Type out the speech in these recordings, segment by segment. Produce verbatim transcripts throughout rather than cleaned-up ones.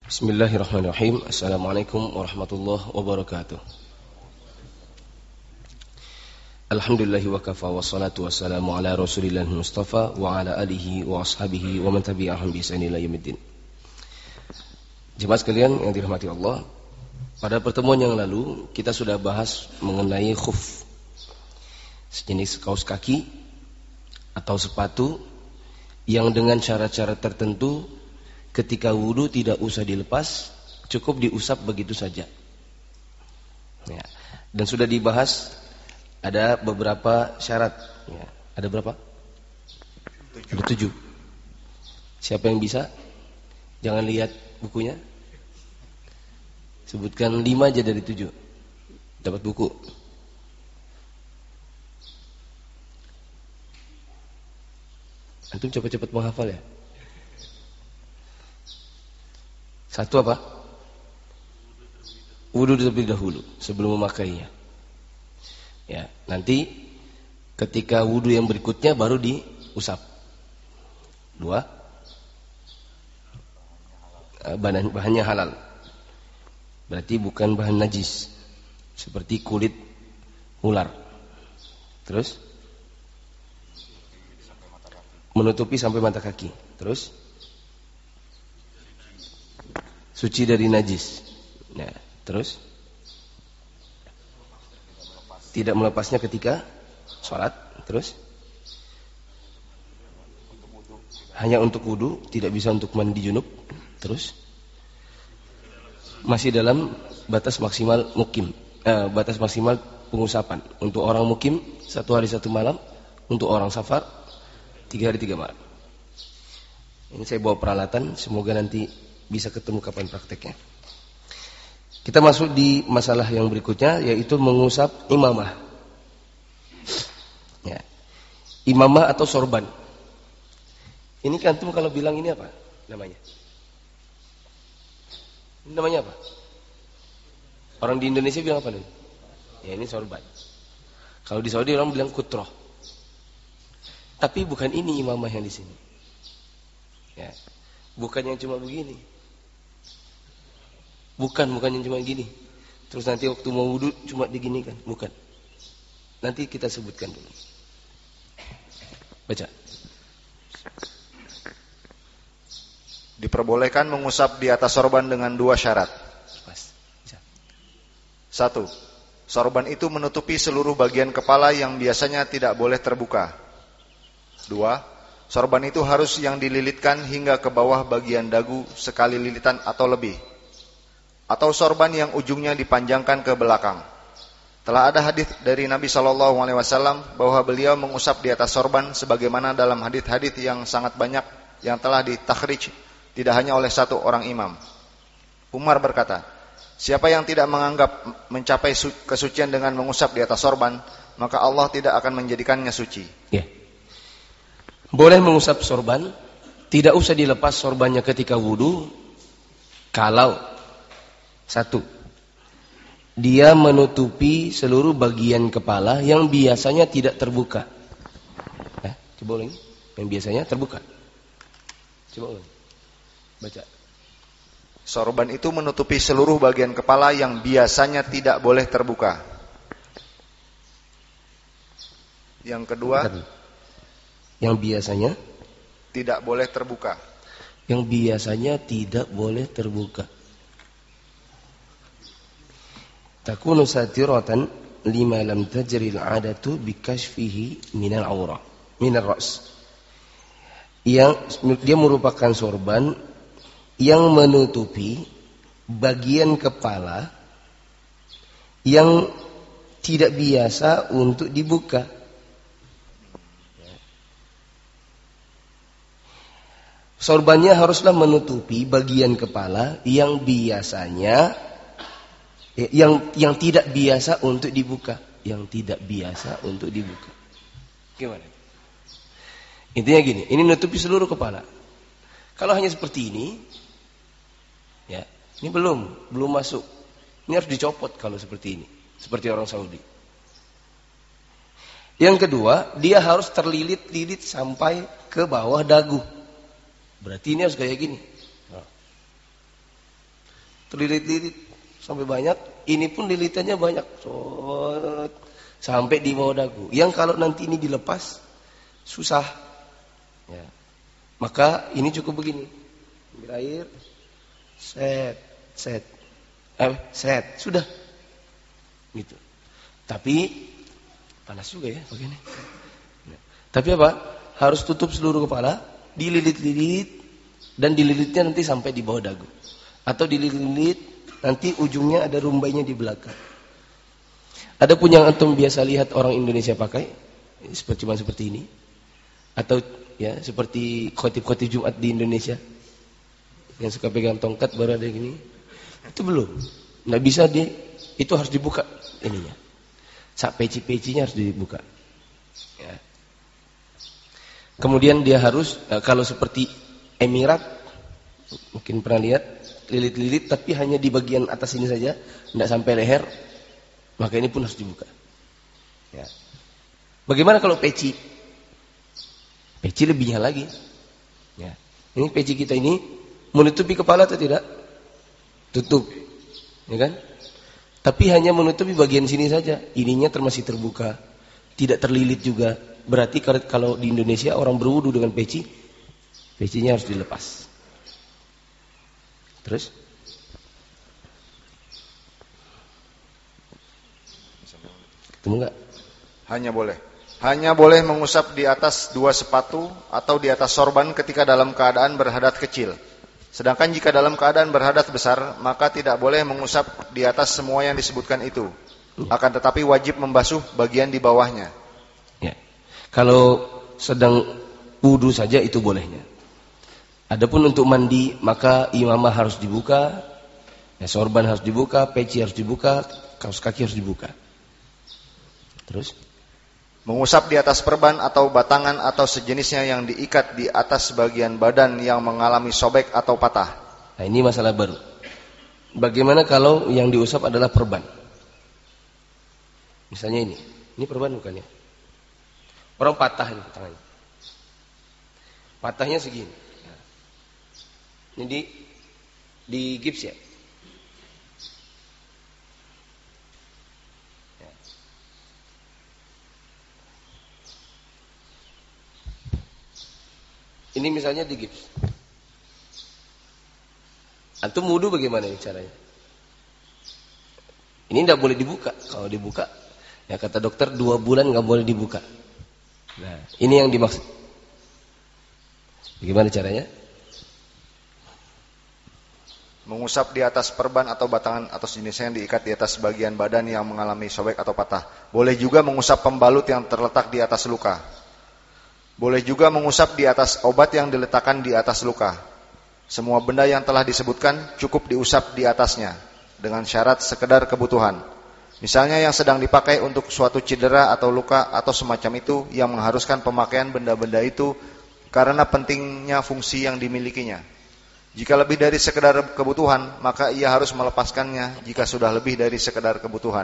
Bismillahirrahmanirrahim. Assalamualaikum warahmatullahi wabarakatuh. Alhamdulillahi wa kafa wa salatu wa salamu ala rasulillah mustafa wa ala alihi wa ashabihi wa man tabi'ahum bi ihsan ila yaumiddin. Jemaah sekalian yang dirahmati Allah, pada pertemuan yang lalu kita sudah bahas mengenai khuf, sejenis kaos kaki atau sepatu yang dengan syarat-syarat tertentu ketika wudu tidak usah dilepas, cukup diusap begitu saja. Ya. Dan sudah dibahas ada beberapa syarat. Ya. Ada berapa? Tujuh. Ada tujuh. Siapa yang bisa? Jangan lihat bukunya. Sebutkan lima aja dari tujuh. Dapat buku. Antum cepat-cepat menghafal ya. Satu apa? Wudu terlebih dahulu sebelum memakainya. Ya, nanti ketika wudu yang berikutnya baru diusap. Dua, bahan bahannya halal. Berarti bukan bahan najis seperti kulit ular. Terus menutupi sampai mata kaki. Terus suci dari najis. Nah, terus tidak melepasnya ketika sholat. Terus hanya untuk wudu, tidak bisa untuk mandi junub. Terus masih dalam batas maksimal mukim, eh, batas maksimal pengusapan. Untuk orang mukim satu hari satu malam, untuk orang safar tiga hari tiga malam. Ini saya bawa peralatan, semoga nanti bisa ketemu kapan prakteknya. Kita masuk di masalah yang berikutnya, yaitu mengusap imamah. Ya. Imamah atau sorban. Ini kan tuh kalau bilang ini apa namanya? Ini namanya apa? Orang di Indonesia bilang apa nih? Ya ini sorban. Kalau di Saudi orang bilang kutroh. Tapi bukan ini imamah yang di sini. Ya. Bukan yang cuma begini. Bukan, bukan yang cuma gini. Terus nanti waktu mau wudu cuma diginikan. Bukan. Nanti kita sebutkan dulu. Baca. Diperbolehkan mengusap di atas sorban dengan dua syarat. Pas. Satu, sorban itu menutupi seluruh bagian kepala yang biasanya tidak boleh terbuka. Dua, sorban itu harus yang dililitkan hingga ke bawah bagian dagu sekali lilitan atau lebih. Atau sorban yang ujungnya dipanjangkan ke belakang. Telah ada hadis dari Nabi shallallahu alaihi wasallam bahwa beliau mengusap di atas sorban sebagaimana dalam hadis-hadis yang sangat banyak yang telah ditakhrij tidak hanya oleh satu orang imam. Umar berkata, siapa yang tidak menganggap mencapai kesucian dengan mengusap di atas sorban, maka Allah tidak akan menjadikannya suci. Ya. Boleh mengusap sorban, tidak usah dilepas sorbannya ketika wudu, kalau satu, dia menutupi seluruh bagian kepala yang biasanya tidak terbuka. Nah, coba ulangi. Yang biasanya terbuka. Coba ulangi. Baca. Sorban itu menutupi seluruh bagian kepala yang biasanya tidak boleh terbuka. Yang kedua, yang biasanya tidak boleh terbuka. Yang biasanya tidak boleh terbuka. Takunu satiratan lima lam tajri al-'adatu bikashfihi minal aurah minal ra's. Yang dia merupakan sorban yang menutupi bagian kepala yang tidak biasa untuk dibuka. Sorbannya haruslah menutupi bagian kepala yang biasanya yang yang tidak biasa untuk dibuka, yang tidak biasa untuk dibuka. Gimana? Intinya gini, ini nutupi seluruh kepala. Kalau hanya seperti ini, ya, ini belum, belum masuk. Ini harus dicopot kalau seperti ini, seperti orang Saudi. Yang kedua, dia harus terlilit-lilit sampai ke bawah dagu. Berarti ini harus kayak gini. terlilit-lilit sampai banyak. Ini pun lilitannya banyak, so, sampai di bawah dagu. Yang kalau nanti ini dilepas susah. Ya. Maka ini cukup begini. Ambil air, set, set, eh, set, sudah. Gitu. Tapi panas juga ya begini. Nah, tapi apa? Harus tutup seluruh kepala, dililit-lilit, dan dililitnya nanti sampai di bawah dagu. Atau dililit, nanti ujungnya ada rumbainya di belakang. Ada pun yang antum biasa lihat orang Indonesia pakai, seperti cuma seperti ini, atau ya seperti khotib-khotib Jumat di Indonesia, yang suka pegang tongkat baru ada gini, itu belum. Nggak bisa di, itu harus dibuka ininya. Sak peci-pecinya harus dibuka. Ya. Kemudian dia harus, kalau seperti Emirat, mungkin pernah lihat, lilit-lilit tapi hanya di bagian atas ini saja, tidak sampai leher, maka ini pun harus dibuka. Ya. Bagaimana kalau peci? Peci lebihnya lagi. Ya. Ini peci kita ini menutupi kepala atau tidak? Tutup, ya kan? Tapi hanya menutupi bagian sini saja. Ininya masih terbuka, tidak terlilit juga. Berarti kalau di Indonesia orang berwudu dengan peci, pecinya harus dilepas. Terus? Ketemu enggak? Hanya boleh. Hanya boleh mengusap di atas dua sepatu atau di atas sorban ketika dalam keadaan berhadas kecil. Sedangkan jika dalam keadaan berhadas besar, maka tidak boleh mengusap di atas semua yang disebutkan itu. Akan tetapi wajib membasuh bagian di bawahnya. Ya. Kalau sedang wudu saja itu bolehnya. Adapun untuk mandi, maka imamah harus dibuka, ya, sorban harus dibuka, peci harus dibuka, kaos kaki harus dibuka. Terus? Mengusap di atas perban atau batangan atau sejenisnya yang diikat di atas bagian badan yang mengalami sobek atau patah. Nah, ini masalah baru. Bagaimana kalau yang diusap adalah perban? Misalnya ini, ini perban bukan ya? Orang patah ini tangannya. Patahnya segini. Ini di, di gips ya. Ya. Ini misalnya di gips. Antum wudu bagaimana ini caranya? Ini tidak boleh dibuka. Kalau dibuka, ya kata dokter dua bulan nggak boleh dibuka. Nah, ini yang dimaksud. Bagaimana caranya? Mengusap di atas perban atau batangan atau jenisnya yang diikat di atas bagian badan yang mengalami sobek atau patah. Boleh juga mengusap pembalut yang terletak di atas luka. Boleh juga mengusap di atas obat yang diletakkan di atas luka. Semua benda yang telah disebutkan cukup diusap di atasnya dengan syarat sekedar kebutuhan. Misalnya yang sedang dipakai untuk suatu cedera atau luka atau semacam itu yang mengharuskan pemakaian benda-benda itu karena pentingnya fungsi yang dimilikinya. Jika lebih dari sekedar kebutuhan, maka ia harus melepaskannya jika sudah lebih dari sekedar kebutuhan.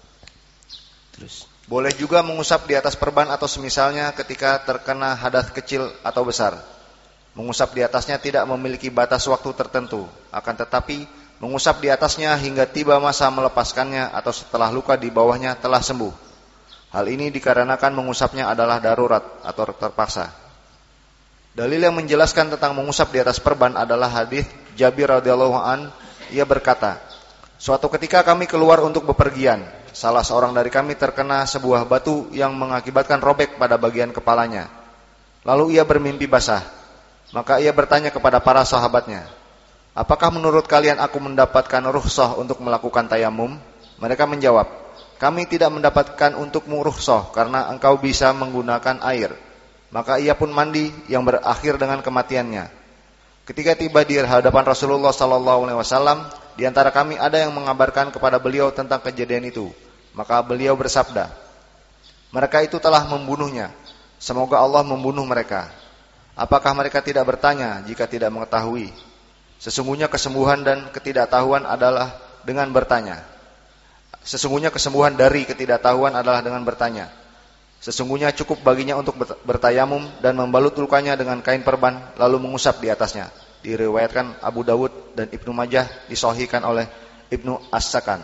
Terus. Boleh juga mengusap di atas perban atau semisalnya ketika terkena hadas kecil atau besar. Mengusap di atasnya tidak memiliki batas waktu tertentu, akan tetapi mengusap di atasnya hingga tiba masa melepaskannya atau setelah luka di bawahnya telah sembuh. Hal ini dikarenakan mengusapnya adalah darurat atau terpaksa. Dalil yang menjelaskan tentang mengusap di atas perban adalah hadis Jabir radhiyallahu an. Ia berkata, suatu ketika kami keluar untuk bepergian. Salah seorang dari kami terkena sebuah batu yang mengakibatkan robek pada bagian kepalanya. Lalu ia bermimpi basah. Maka ia bertanya kepada para sahabatnya, apakah menurut kalian aku mendapatkan rukhsah untuk melakukan tayamum? Mereka menjawab, kami tidak mendapatkan untukmu rukhsah karena engkau bisa menggunakan air. Maka ia pun mandi yang berakhir dengan kematiannya. Ketika tiba di hadapan Rasulullah sallallahu alaihi wasallam, di antara kami ada yang mengabarkan kepada beliau tentang kejadian itu. Maka beliau bersabda, mereka itu telah membunuhnya. Semoga Allah membunuh mereka. Apakah mereka tidak bertanya jika tidak mengetahui? Sesungguhnya kesembuhan dan ketidaktahuan adalah dengan bertanya. Sesungguhnya kesembuhan dari ketidaktahuan adalah dengan bertanya. Sesungguhnya cukup baginya untuk bertayamum dan membalut lukanya dengan kain perban lalu mengusap di atasnya. Di diriwayatkan Abu Dawud dan Ibnu Majah, disahihkan oleh Ibnu As-Sakan.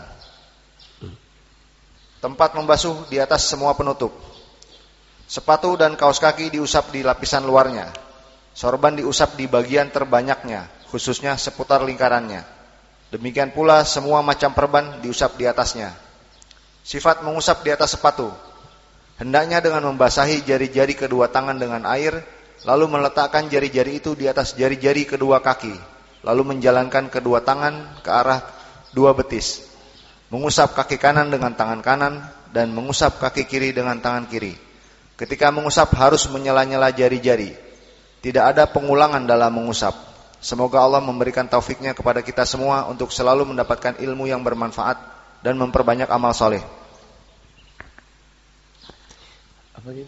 Tempat membasuh di atas semua penutup. Sepatu dan kaos kaki diusap di lapisan luarnya. Sorban diusap di bagian terbanyaknya, khususnya seputar lingkarannya. Demikian pula semua macam perban diusap di atasnya. Sifat mengusap di atas sepatu. Hendaknya dengan membasahi jari-jari kedua tangan dengan air, lalu meletakkan jari-jari itu di atas jari-jari kedua kaki, lalu menjalankan kedua tangan ke arah dua betis. Mengusap kaki kanan dengan tangan kanan dan mengusap kaki kiri dengan tangan kiri. Ketika mengusap harus menyela-nyela jari-jari. Tidak ada pengulangan dalam mengusap. Semoga Allah memberikan taufiknya kepada kita semua untuk selalu mendapatkan ilmu yang bermanfaat dan memperbanyak amal soleh. Apa ini?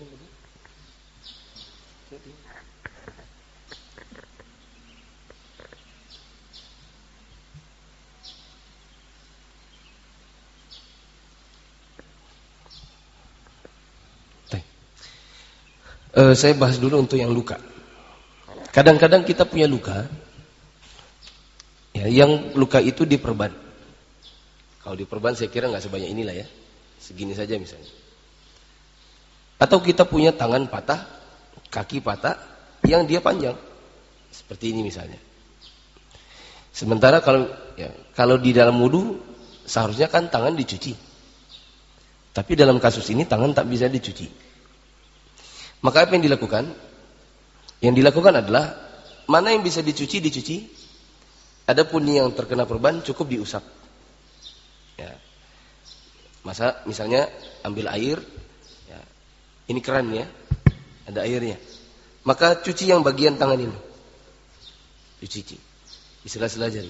Uh, saya bahas dulu untuk yang luka. Kadang-kadang kita punya luka, ya, yang luka itu diperban. Kalau diperban saya kira nggak sebanyak inilah ya, segini saja misalnya. Atau kita punya tangan patah, kaki patah, yang dia panjang, seperti ini misalnya. Sementara kalau ya, kalau di dalam wudu seharusnya kan tangan dicuci, tapi dalam kasus ini tangan tak bisa dicuci. Maka apa yang dilakukan? Yang dilakukan adalah mana yang bisa dicuci, dicuci. Adapun yang terkena perban cukup diusap. Ya. Masa misalnya ambil air, ya. Ini keran ya, ada airnya. Maka cuci yang bagian tangan ini, dicuci di sela-sela jari.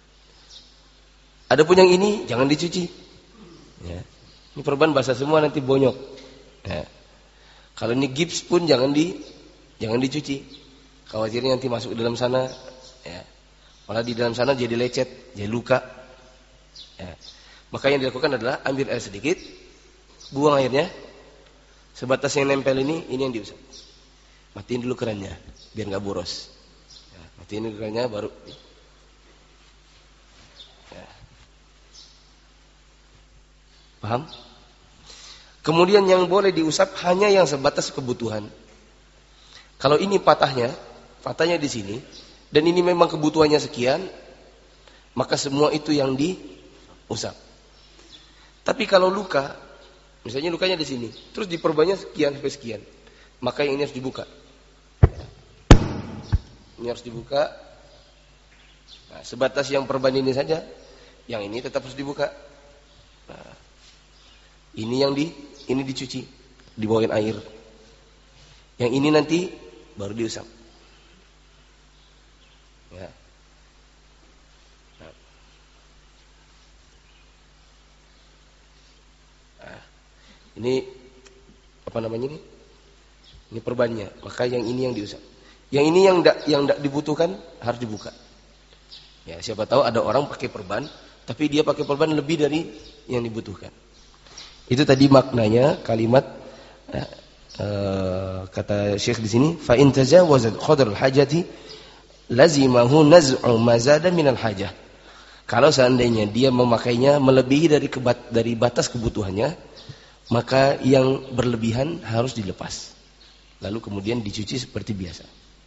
Adapun yang ini jangan dicuci. Ya. Ini perban basah semua nanti bonyok. Ya. Kalau ini gips pun jangan di jangan dicuci. Khawatirnya nanti masuk ke dalam sana, ya. Malah di dalam sana jadi lecet, jadi luka. Ya. Maka yang dilakukan adalah ambil air sedikit, buang airnya, sebatas yang nempel ini, ini yang diusap. Matiin dulu kerannya, biar nggak boros. Ya, matiin dulu kerannya baru. Ya. Paham? Kemudian yang boleh diusap hanya yang sebatas kebutuhan. Kalau ini patahnya, patahnya di sini, dan ini memang kebutuhannya sekian, maka semua itu yang diusap. Tapi kalau luka, misalnya lukanya di sini, terus diperbanyak sekian sampai sekian, maka yang ini harus dibuka. Ini harus dibuka. Nah, sebatas yang perban ini saja, yang ini tetap harus dibuka. Nah, ini yang di Ini dicuci, dibawain air. Yang ini nanti baru diusap. Ya. Nah. Nah. Ini apa namanya ini? Ini perbannya. Maka yang ini yang diusap. Yang ini yang tidak yang tidak dibutuhkan harus dibuka. Ya, siapa tahu ada orang pakai perban, tapi dia pakai perban lebih dari yang dibutuhkan. Itu tadi maknanya kalimat uh, uh, kata Syekh di sini, fa in tajawazat qadar al-hajati lazimahu naz'u ma zada min al-hajah. Kalau seandainya dia memakainya melebihi dari kebat, dari batas kebutuhannya, maka yang berlebihan harus dilepas. Lalu kemudian dicuci seperti biasa.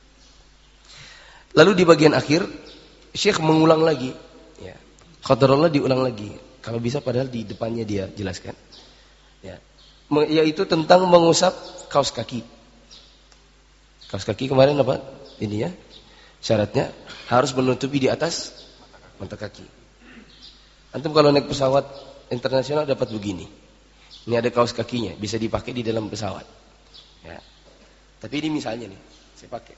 Lalu di bagian akhir Syekh mengulang lagi, ya. Qadarullah diulang lagi. Kalau bisa padahal di depannya dia jelaskan. Ya, yaitu tentang mengusap kaos kaki. Kaos kaki kemarin apa? Ini ya. Syaratnya harus menutupi di atas mata kaki. Antum kalau naik pesawat internasional dapat begini. Ini ada kaos kakinya, bisa dipakai di dalam pesawat. Ya. Tapi ini misalnya nih, saya pakai.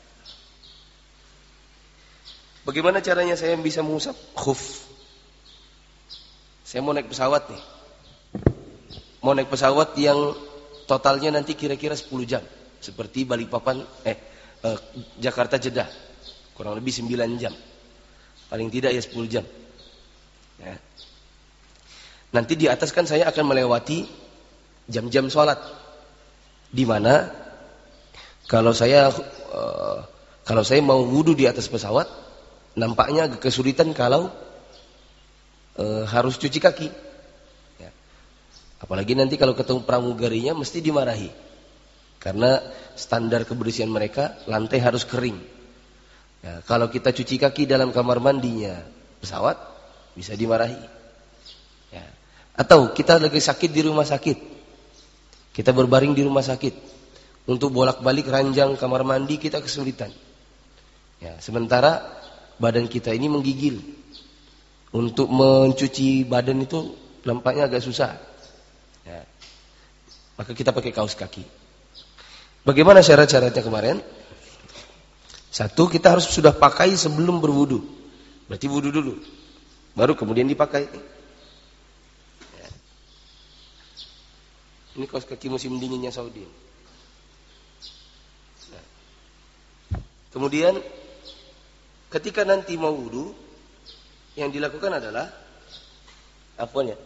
Bagaimana caranya saya bisa mengusap khuf? Saya mau naik pesawat nih. Mau naik pesawat yang totalnya nanti kira-kira sepuluh jam. Seperti Balikpapan, eh, eh Jakarta Jeddah. Kurang lebih sembilan jam. Paling tidak ya sepuluh jam. Ya. Nanti di atas kan saya akan melewati jam-jam sholat. Di mana kalau saya eh, kalau saya mau wudu di atas pesawat, nampaknya agak kesulitan kalau e, harus cuci kaki. Ya. Apalagi nanti kalau ketemu pramugarinya mesti dimarahi. Karena standar kebersihan mereka lantai harus kering. Ya, kalau kita cuci kaki dalam kamar mandinya pesawat bisa dimarahi. Ya. Atau kita lagi sakit di rumah sakit. Kita berbaring di rumah sakit. Untuk bolak-balik ranjang kamar mandi kita kesulitan. Ya, sementara badan kita ini menggigil. Untuk mencuci badan itu nampaknya agak susah. Ya. Maka kita pakai kaos kaki. Bagaimana syarat-syaratnya kemarin? Satu, kita harus sudah pakai sebelum berwudu. Berarti wudu dulu. Baru kemudian dipakai. Ya. Ini kaos kaki musim dinginnya Saudi. Nah. Kemudian ketika nanti mau wudu, yang dilakukan adalah apa ya?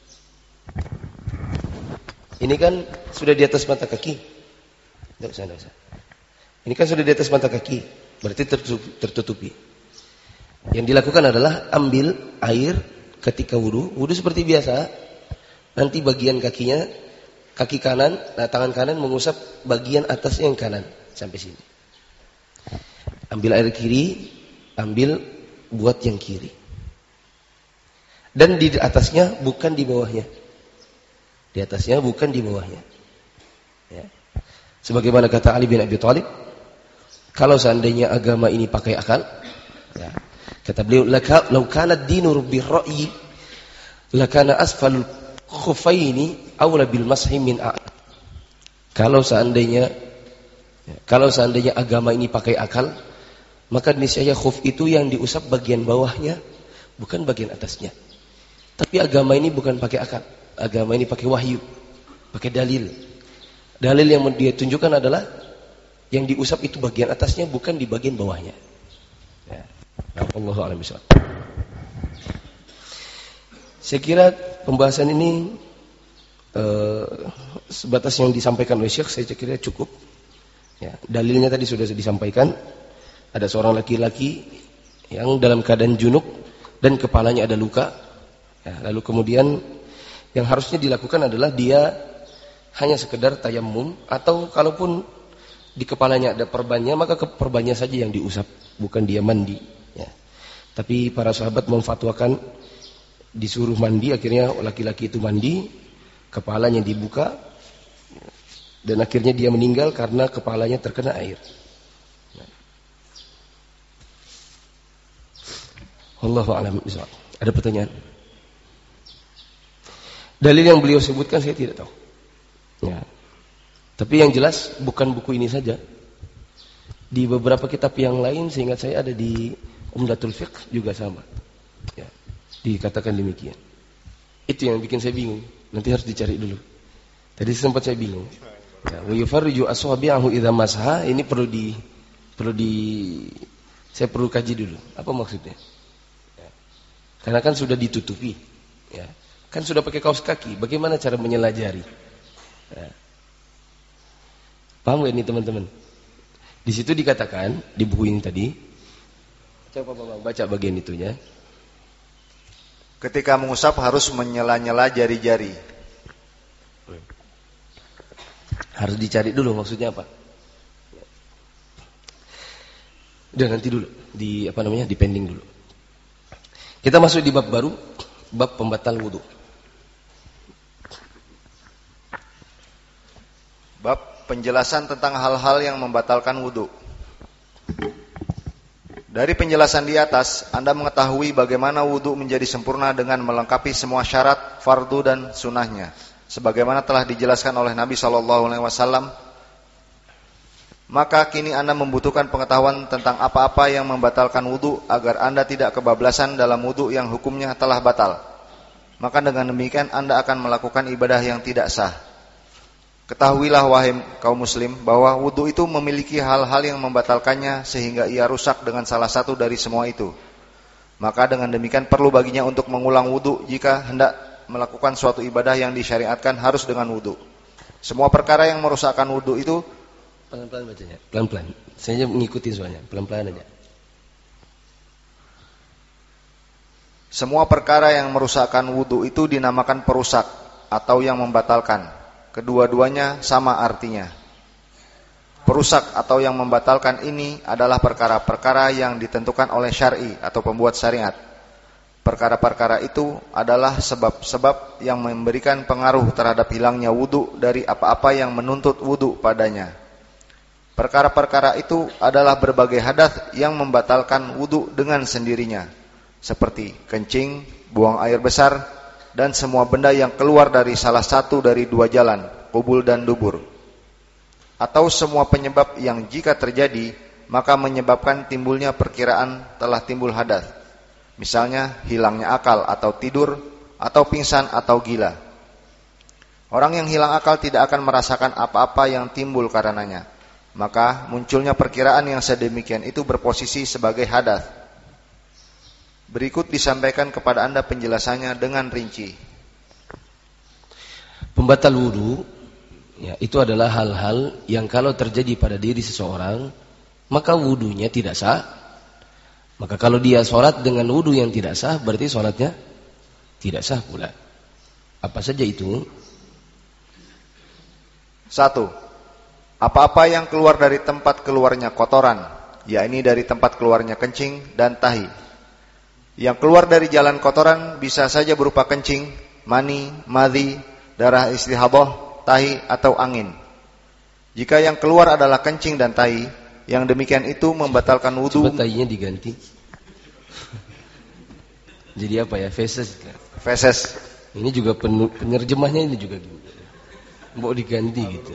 Ini kan sudah di atas mata kaki. Tidak usah, tidak usah. Ini kan sudah di atas mata kaki, berarti tertutupi. Yang dilakukan adalah ambil air ketika wudu, wudu seperti biasa. Nanti bagian kakinya, kaki kanan, nah tangan kanan mengusap bagian atasnya yang kanan sampai sini. Ambil air kiri, ambil buat yang kiri. Dan di atasnya bukan di bawahnya. Di atasnya bukan di bawahnya. Ya. Sebagaimana kata Ali bin Abi Thalib, kalau seandainya agama ini pakai akal, ya, kata beliau, laka law kana ad-dinu bir-ra'yi lakana asfalul khuffaini awla bil mashi min a. Kalau seandainya ya, kalau seandainya agama ini pakai akal, maka niscaya khuf itu yang diusap bagian bawahnya, bukan bagian atasnya. Tapi agama ini bukan pakai akal. Agama ini pakai wahyu, pakai dalil. Dalil yang dia tunjukkan adalah yang diusap itu bagian atasnya, bukan di bagian bawahnya. Ya. Allahu a'lam bishawab. Saya kira pembahasan ini eh, sebatas yang disampaikan oleh Syekh, saya kira cukup. Ya, dalilnya tadi sudah disampaikan. Ada seorang laki-laki yang dalam keadaan junub dan kepalanya ada luka. Ya, lalu kemudian yang harusnya dilakukan adalah dia hanya sekedar tayammum, atau kalaupun di kepalanya ada perbannya, maka perbannya saja yang diusap, bukan dia mandi. Ya. Tapi para sahabat memfatwakan disuruh mandi, akhirnya laki-laki itu mandi, kepalanya dibuka, dan akhirnya dia meninggal karena kepalanya terkena air. Wallahu a'lam bishawab. Ada pertanyaan? Dalil yang beliau sebutkan saya tidak tahu. Ya. Tapi yang jelas bukan buku ini saja. Di beberapa kitab yang lain seingat saya ada di Umdatul Fiqh juga sama. Ya. Dikatakan demikian. Itu yang bikin saya bingung. Nanti harus dicari dulu. Tadi sempat saya bingung. Ya, wa yufarriju aswabi'ahu idza masaha, ini perlu di perlu di saya perlu kaji dulu. Apa maksudnya? Karena kan sudah ditutupi, ya. Kan sudah pakai kaos kaki. Bagaimana cara menyela jari? Ya. Paham gak ini teman-teman? Di situ dikatakan di buku ini tadi. Coba Bapak baca bagian itunya. Ketika mengusap harus menyela-nyela jari-jari. Harus dicari dulu maksudnya apa? Udah nanti dulu di apa namanya? Di pending dulu. Kita masuk di bab baru, bab pembatal wudu. Bab penjelasan tentang hal-hal yang membatalkan wudu. Dari penjelasan di atas, Anda mengetahui bagaimana wudu menjadi sempurna dengan melengkapi semua syarat, fardu dan sunnahnya. Sebagaimana telah dijelaskan oleh Nabi shallallahu alaihi wasallam. Maka kini Anda membutuhkan pengetahuan tentang apa-apa yang membatalkan wudu agar Anda tidak kebablasan dalam wudu yang hukumnya telah batal. Maka dengan demikian Anda akan melakukan ibadah yang tidak sah. Ketahuilah wahai kaum muslim bahwa wudu itu memiliki hal-hal yang membatalkannya sehingga ia rusak dengan salah satu dari semua itu. Maka dengan demikian perlu baginya untuk mengulang wudu jika hendak melakukan suatu ibadah yang disyariatkan harus dengan wudu. Semua perkara yang merusakkan wudu itu pelan-pelan bacanya, pelan-pelan. Saya mengikuti soalnya, pelan-pelan aja. Semua perkara yang merusakkan wudu itu dinamakan perusak atau yang membatalkan. Kedua-duanya sama artinya. Perusak atau yang membatalkan ini adalah perkara-perkara yang ditentukan oleh syar'i atau pembuat syariat. Perkara-perkara itu adalah sebab-sebab yang memberikan pengaruh terhadap hilangnya wudu dari apa-apa yang menuntut wudu padanya. Perkara-perkara itu adalah berbagai hadath yang membatalkan wudu dengan sendirinya, seperti kencing, buang air besar, dan semua benda yang keluar dari salah satu dari dua jalan, qubul dan dubur. Atau semua penyebab yang jika terjadi maka menyebabkan timbulnya perkiraan telah timbul hadath. Misalnya hilangnya akal atau tidur, atau pingsan atau gila. Orang yang hilang akal tidak akan merasakan apa-apa yang timbul karenanya. Maka munculnya perkiraan yang sedemikian itu berposisi sebagai hadath. Berikut disampaikan kepada Anda penjelasannya dengan rinci. Pembatal wudu, ya, itu adalah hal-hal yang kalau terjadi pada diri seseorang, maka wudunya tidak sah. Maka kalau dia sholat dengan wudu yang tidak sah, berarti sholatnya tidak sah pula. Apa saja itu? Satu, apa-apa yang keluar dari tempat keluarnya kotoran, yakni dari tempat keluarnya kencing dan tahi. Yang keluar dari jalan kotoran bisa saja berupa kencing, mani, madhi, darah istihadah, tahi atau angin. Jika yang keluar adalah kencing dan tahi, yang demikian itu membatalkan wudu. Coba tahinya diganti. Jadi apa ya? Feses. Feses. Ini juga penerjemahnya ini juga mau diganti gitu.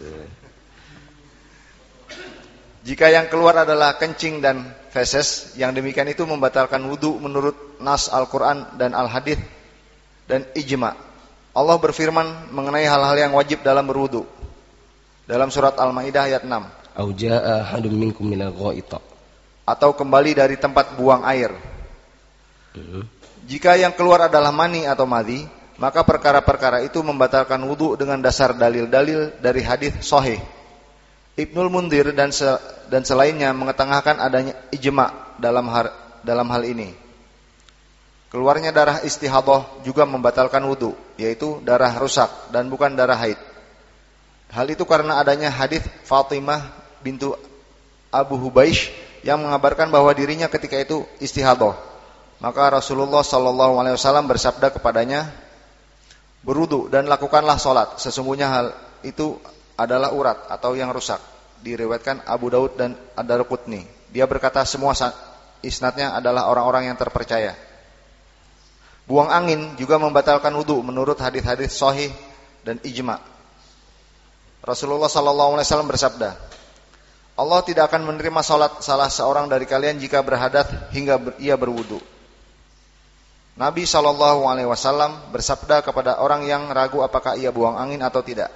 Jika yang keluar adalah kencing dan feses, yang demikian itu membatalkan wudu menurut nas Al-Quran dan Al-Hadith dan ijma'. Allah berfirman mengenai hal-hal yang wajib dalam berwudu dalam surat Al-Maidah ayat enam. Au jaa ahadun minkum minal ghaita. Atau kembali dari tempat buang air. Uh-huh. Jika yang keluar adalah mani atau madhi, maka perkara-perkara itu membatalkan wudu dengan dasar dalil-dalil dari hadis sahih. Ibnul Mundir dan se- dan selainnya mengetengahkan adanya ijma' dalam har- dalam hal ini. Keluarnya darah istihadah juga membatalkan wudu, yaitu darah rusak dan bukan darah haid. Hal itu karena adanya hadis Fatimah bintu Abu Hubaish yang mengabarkan bahwa dirinya ketika itu istihadah. Maka Rasulullah sallallahu alaihi wasallam bersabda kepadanya, "Berwudu dan lakukanlah salat. Sesungguhnya hal itu adalah urat atau yang rusak." Diriwayatkan Abu Daud dan Ad-Darqutni. Dia berkata semua isnadnya adalah orang-orang yang terpercaya. Buang angin juga membatalkan wudu menurut hadis-hadis sahih dan ijma'. Rasulullah sallallahu alaihi wasallam bersabda, Allah tidak akan menerima salat salah seorang dari kalian jika berhadath hingga ber, ia berwudu. Nabi sallallahu alaihi wasallam bersabda kepada orang yang ragu apakah ia buang angin atau tidak,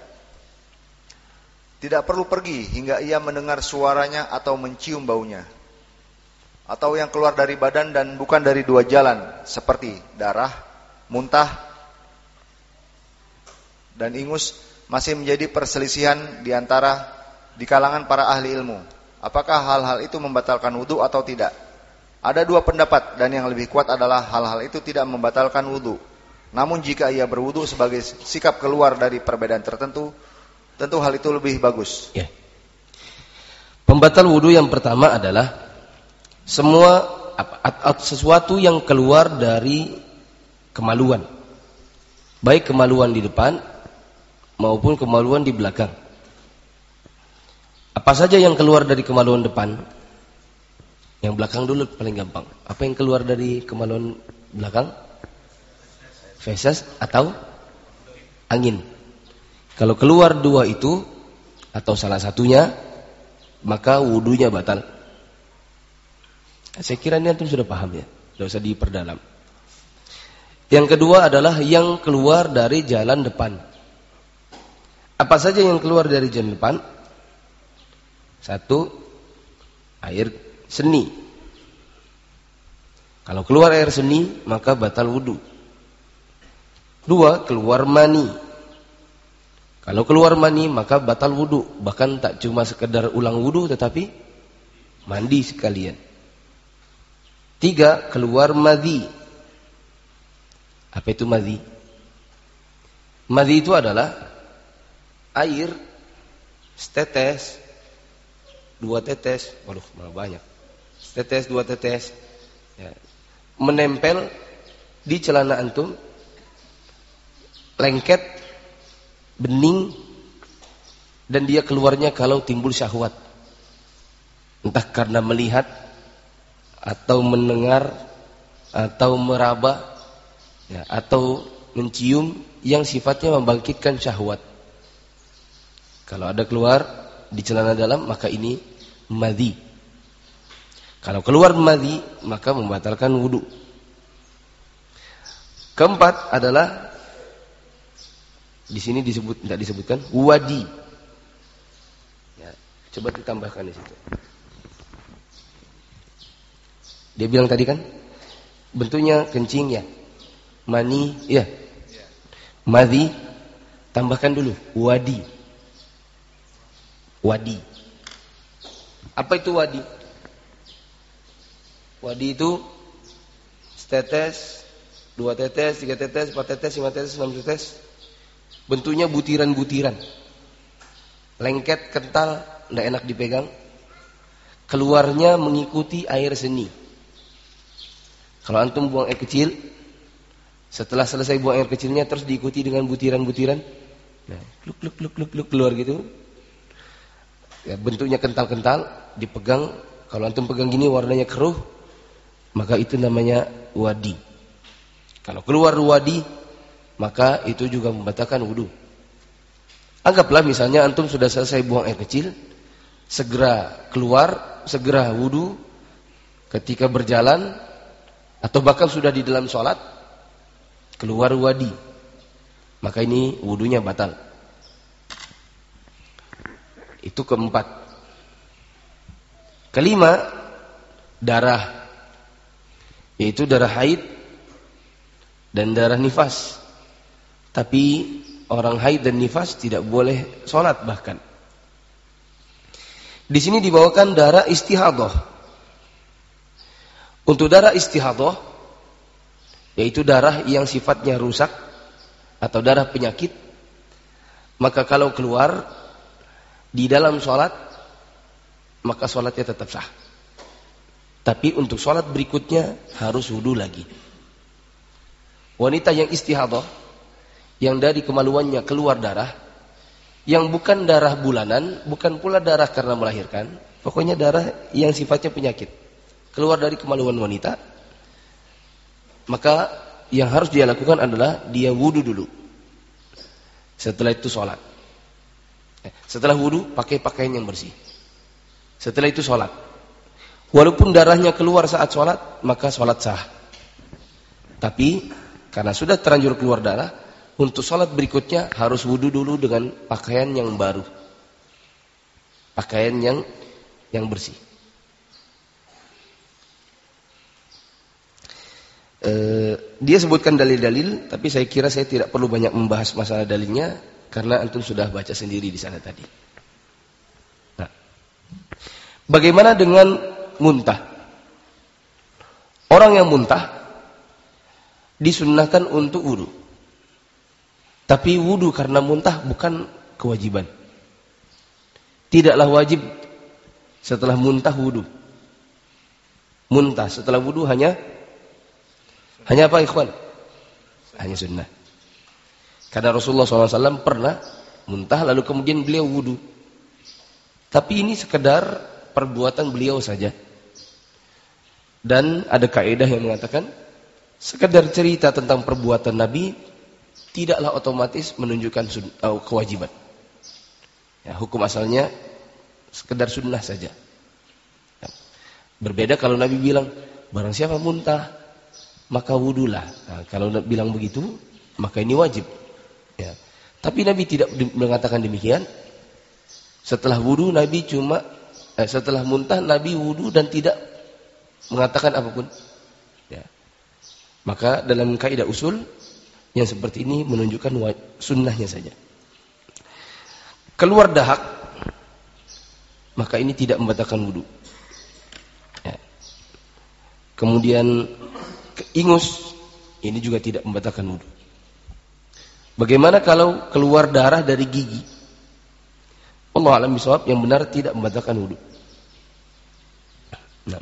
tidak perlu pergi hingga ia mendengar suaranya atau mencium baunya, atau yang keluar dari badan dan bukan dari dua jalan seperti darah, muntah, dan ingus. Masih menjadi perselisihan di antara di kalangan para ahli ilmu. Apakah hal-hal itu membatalkan wudu atau tidak? Ada dua pendapat dan yang lebih kuat adalah hal-hal itu tidak membatalkan wudu. Namun jika ia berwudu sebagai sikap keluar dari perbedaan tertentu, tentu hal itu lebih bagus. Ya. Pembatal wudu yang pertama adalah semua sesuatu yang keluar dari kemaluan. Baik kemaluan di depan maupun kemaluan di belakang. Apa saja yang keluar dari kemaluan depan? Yang belakang dulu paling gampang. Apa yang keluar dari kemaluan belakang? Feses atau angin. Kalau keluar dua itu atau salah satunya, maka wudunya batal. Saya kira ini antum sudah paham ya, tidak usah diperdalam. Yang kedua adalah yang keluar dari jalan depan. Apa saja yang keluar dari jalan depan? Satu, air seni. Kalau keluar air seni, maka batal wudu. Dua, keluar mani. Kalau keluar mani, maka batal wudu. Bahkan tak cuma sekedar ulang wudu, tetapi mandi sekalian. Tiga, keluar madhi. Apa itu madhi? Madhi itu adalah air setetes, dua tetes, waduh malah banyak, setetes dua tetes, ya, menempel di celana antum, lengket, bening, dan dia keluarnya kalau timbul syahwat, entah karena melihat atau mendengar atau meraba, ya, atau mencium yang sifatnya membangkitkan syahwat. Kalau ada keluar di celana dalam, maka ini madhi. Kalau keluar madhi, maka membatalkan wudu. Keempat adalah, di sini disebut, tidak disebutkan, wadi. Ya, coba ditambahkan di situ. Dia bilang tadi kan, bentuknya kencing ya, mani ya, madhi, tambahkan dulu wadi. Wadi. Apa itu wadi? Wadi itu setetes, dua tetes, tiga tetes, empat tetes, lima tetes, enam tetes. Bentuknya butiran-butiran. Lengket, kental, tidak enak dipegang. Keluarnya mengikuti air seni. Kalau antum buang air kecil, setelah selesai buang air kecilnya terus diikuti dengan butiran-butiran. Nah, kluk kluk kluk kluk kluk keluar gitu. Ya, bentuknya kental-kental, dipegang. Kalau antum pegang gini warnanya keruh, maka itu namanya wadi. Kalau keluar wadi, maka itu juga membatalkan wudu. Anggaplah misalnya antum sudah selesai buang air kecil, segera keluar, segera wudu ketika berjalan, atau bahkan sudah di dalam sholat, keluar wadi, maka ini wudunya batal. Itu keempat. Kelima, darah, yaitu darah haid dan darah nifas. Tapi orang haid dan nifas tidak boleh sholat bahkan. Di sini dibawakan darah istihadah. Untuk darah istihadah, yaitu darah yang sifatnya rusak atau darah penyakit, maka kalau keluar di dalam sholat, maka sholatnya tetap sah. Tapi untuk sholat berikutnya harus wudu lagi. Wanita yang istihadah, yang dari kemaluannya keluar darah, yang bukan darah bulanan, bukan pula darah karena melahirkan, pokoknya darah yang sifatnya penyakit, keluar dari kemaluan wanita, maka yang harus dia lakukan adalah dia wudu dulu. Setelah itu sholat. Setelah wudu, pakai pakaian yang bersih. Setelah itu sholat. Walaupun darahnya keluar saat sholat, maka sholat sah. Tapi karena sudah terlanjur keluar darah, untuk sholat berikutnya harus wudu dulu dengan pakaian yang baru, pakaian yang yang bersih. E, dia sebutkan dalil-dalil, tapi saya kira saya tidak perlu banyak membahas masalah dalilnya, karena antum sudah baca sendiri di sana tadi. Nah, bagaimana dengan muntah? Orang yang muntah disunnahkan untuk wudu. Tapi wudu karena muntah bukan kewajiban. Tidaklah wajib setelah muntah wudu. Muntah setelah wudu hanya hanya apa ikhwan? Hanya sunnah. Karena Rasulullah shallallahu alaihi wasallam pernah muntah lalu kemudian beliau wudu. Tapi ini sekedar perbuatan beliau saja. Dan ada kaidah yang mengatakan sekedar cerita tentang perbuatan Nabi tidaklah otomatis menunjukkan sun, uh, kewajiban. Ya, hukum asalnya sekedar sunnah saja. Ya. Berbeda kalau Nabi bilang barang siapa muntah maka wudulah. Nah, kalau Nabi bilang begitu maka ini wajib. Ya. Tapi Nabi tidak mengatakan demikian. Setelah wudu Nabi cuma eh, setelah muntah Nabi wudu dan tidak mengatakan apapun. Ya. Maka dalam kaidah usul yang seperti ini menunjukkan sunnahnya saja. Keluar dahak, maka ini tidak membatalkan wudu. Ya. Kemudian ingus Ini juga tidak membatalkan wudu. Bagaimana kalau keluar darah dari gigi? Allah a'lam bishawab, yang benar tidak membatalkan wudu. Nah.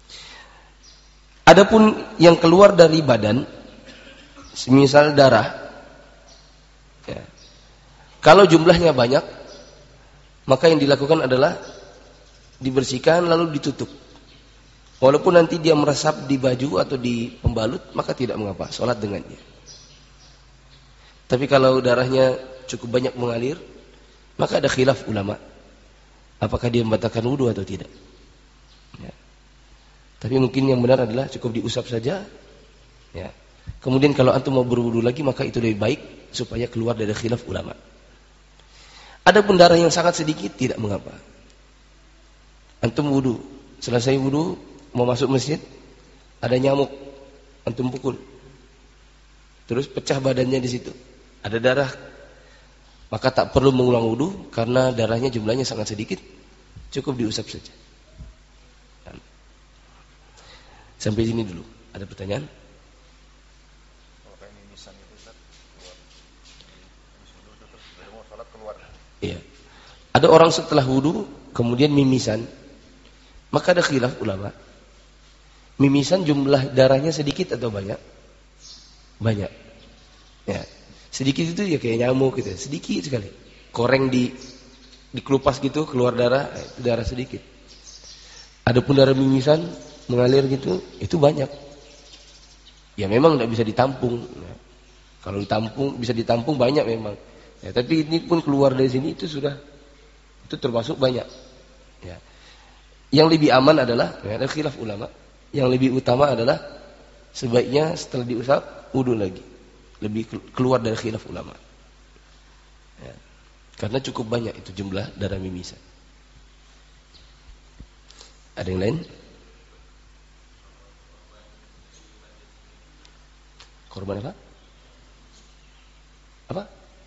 Adapun yang keluar dari badan, semisal darah, ya, kalau jumlahnya banyak, maka yang dilakukan adalah dibersihkan lalu ditutup. Walaupun nanti dia meresap di baju atau di pembalut, maka tidak mengapa, sholat dengannya. Tapi kalau darahnya cukup banyak mengalir, maka ada khilaf ulama, apakah dia membatalkan wudu atau tidak. Ya. Tapi mungkin yang benar adalah cukup diusap saja. Ya. Kemudian kalau antum mau berwudu lagi, maka itu lebih baik supaya keluar dari khilaf ulama. Adapun darah yang sangat sedikit, tidak mengapa. Antum wudu, selesai wudu, mau masuk masjid, ada nyamuk, antum pukul, terus pecah badannya di situ, ada darah, maka tak perlu mengulang wudu karena darahnya jumlahnya sangat sedikit, cukup diusap saja. Sampai sini dulu. Ada pertanyaan? Iya. Ada orang setelah wudu kemudian mimisan, maka ada khilaf ulama. Mimisan jumlah darahnya sedikit atau banyak? Banyak. Ya. Sedikit itu ya kayak nyamuk gitu, sedikit sekali. Koreng di dikelupas gitu keluar darah, itu darah sedikit. Adapun darah mimisan mengalir gitu, itu banyak. Ya memang tidak bisa ditampung. Ya. Kalau ditampung bisa ditampung banyak memang. Ya, tapi ini pun keluar dari sini itu sudah itu termasuk banyak. Ya. Yang lebih aman adalah, ya, ada khilaf ulama. Yang lebih utama adalah sebaiknya setelah diusap wudu lagi. Lebih keluar dari khilaf ulama. Ya. Karena cukup banyak itu jumlah darah mimisan. Ada yang lain? Korban apa? Apa?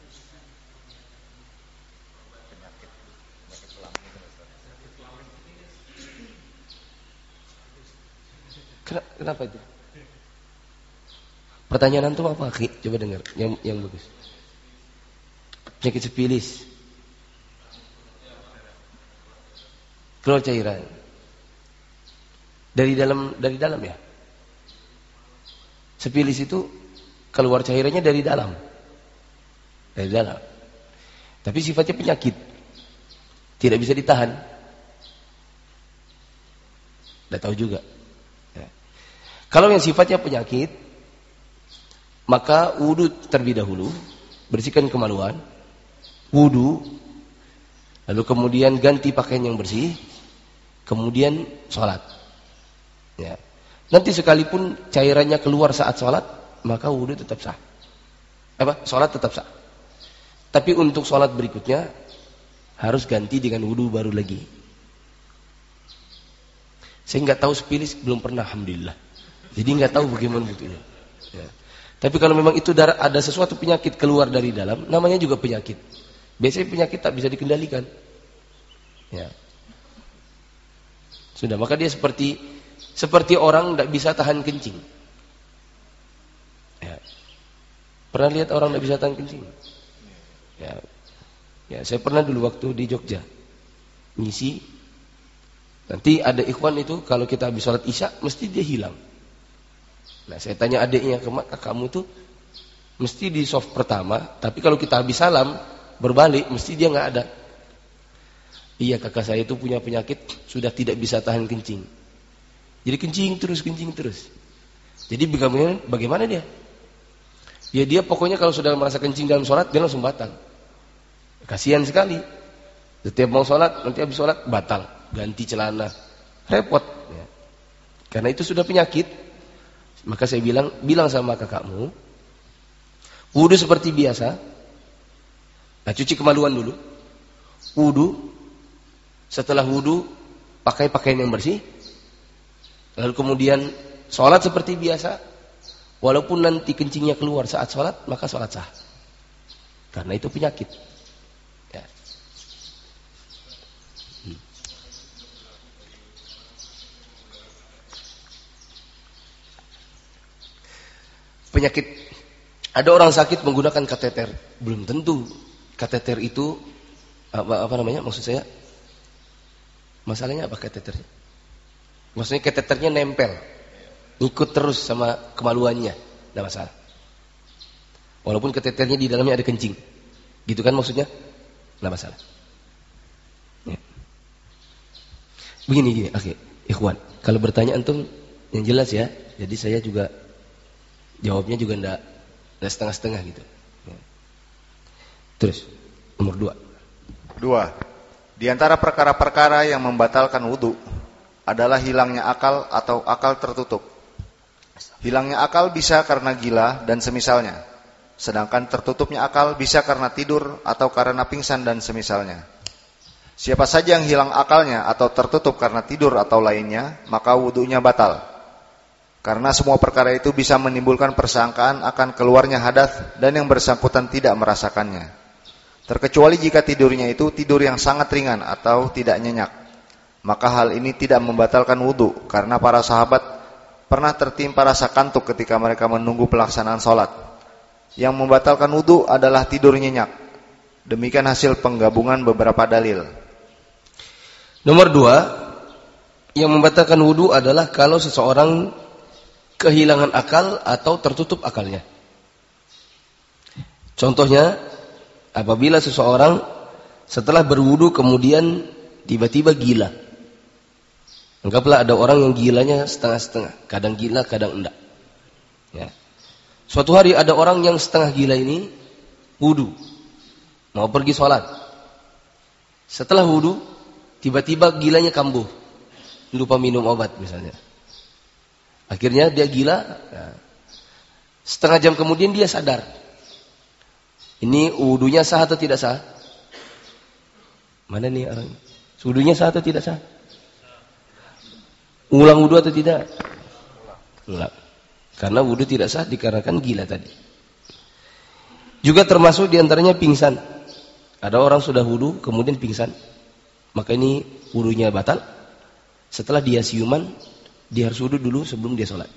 Kenapa itu? Pertanyaan antum apa, Ki? Coba dengar yang yang bagus. Penyakit sipilis. Keluar cairan. Dari dalam dari dalam ya? Sipilis itu keluar cairannya dari dalam. Dari dalam. Tapi sifatnya penyakit. Tidak bisa ditahan. Tidak tahu juga. Kalau yang sifatnya penyakit, maka wudu terlebih dahulu, bersihkan kemaluan, wudu, lalu kemudian ganti pakaian yang bersih, kemudian sholat. Ya. Nanti sekalipun cairannya keluar saat sholat, maka wudu tetap sah. Apa? Sholat tetap sah. Tapi untuk sholat berikutnya harus ganti dengan wudu baru lagi. Saya nggak tahu sipilis, belum pernah, alhamdulillah. Jadi nggak tahu bagaimana bentuknya. Ya. Tapi kalau memang itu darah, ada sesuatu penyakit keluar dari dalam, namanya juga penyakit. Biasanya penyakit tak bisa dikendalikan. Ya. Sudah, maka dia seperti seperti orang tidak bisa tahan kencing. Ya. Pernah lihat orang tidak bisa tahan kencing? Ya. Ya, saya pernah dulu waktu di Jogja ngisi. Nanti ada ikhwan itu kalau kita habis sholat isya mesti dia hilang. Nah, saya tanya adiknya, kamu tuh mesti di soft pertama, tapi kalau kita habis salam berbalik mesti dia nggak ada. Iya, kakak saya itu punya penyakit sudah tidak bisa tahan kencing. Jadi kencing terus, kencing terus. Jadi bagaimana, bagaimana dia? Ya dia pokoknya kalau sudah merasa kencing dalam sholat dia langsung batal. Kasihan sekali. Setiap mau sholat nanti habis sholat batal, ganti celana, repot. Ya. Karena itu sudah penyakit. Maka saya bilang, bilang sama kakakmu, wudu seperti biasa. Nah, cuci kemaluan dulu. Wudu. Setelah wudu, pakai pakaian yang bersih. Lalu kemudian sholat seperti biasa. Walaupun nanti kencingnya keluar saat sholat, maka sholat sah. Karena itu penyakit. Ya. Hmm. penyakit. Ada orang sakit menggunakan kateter, belum tentu kateter itu apa, apa namanya? Maksud saya, masalahnya apa kateternya? Maksudnya kateternya nempel, ikut terus sama kemaluannya, tidak masalah. Walaupun kateternya di dalamnya ada kencing, gitu kan maksudnya, tidak masalah. Ya. Begini gini, oke, ikhwan. Kalau bertanya antum yang jelas ya, jadi saya juga jawabnya juga ndak ndak setengah-setengah gitu. Ya. Terus nomor dua. Dua. Di antara perkara-perkara yang membatalkan wudu adalah hilangnya akal atau akal tertutup. Hilangnya akal bisa karena gila dan semisalnya. Sedangkan tertutupnya akal bisa karena tidur atau karena pingsan dan semisalnya. Siapa saja yang hilang akalnya atau tertutup karena tidur atau lainnya, maka wudunya batal. Karena semua perkara itu bisa menimbulkan persangkaan akan keluarnya hadas dan yang bersangkutan tidak merasakannya. Terkecuali jika tidurnya itu tidur yang sangat ringan atau tidak nyenyak. Maka hal ini tidak membatalkan wudu karena para sahabat pernah tertimpa rasa kantuk ketika mereka menunggu pelaksanaan sholat. Yang membatalkan wudu adalah tidur nyenyak. Demikian hasil penggabungan beberapa dalil. Nomor dua, yang membatalkan wudu adalah kalau seseorang kehilangan akal atau tertutup akalnya. Contohnya, apabila seseorang setelah berwudu kemudian tiba-tiba gila. Anggaplah ada orang yang gilanya setengah-setengah, kadang gila, kadang enggak. Ya. Suatu hari ada orang yang setengah gila ini wudu, mau pergi sholat. Setelah wudu, tiba-tiba gilanya kambuh, lupa minum obat misalnya. Akhirnya dia gila, ya. Setengah jam kemudian dia sadar. Ini wudunya sah atau tidak sah? Mana nih orang? Wudunya sah atau tidak sah? Ulang wudu atau tidak? Ulang. Karena wudu tidak sah dikarenakan gila tadi. Juga termasuk diantaranya pingsan. Ada orang sudah wudu kemudian pingsan, maka ini wudunya batal. Setelah dia siuman, dia harus wudu dulu sebelum dia sholat.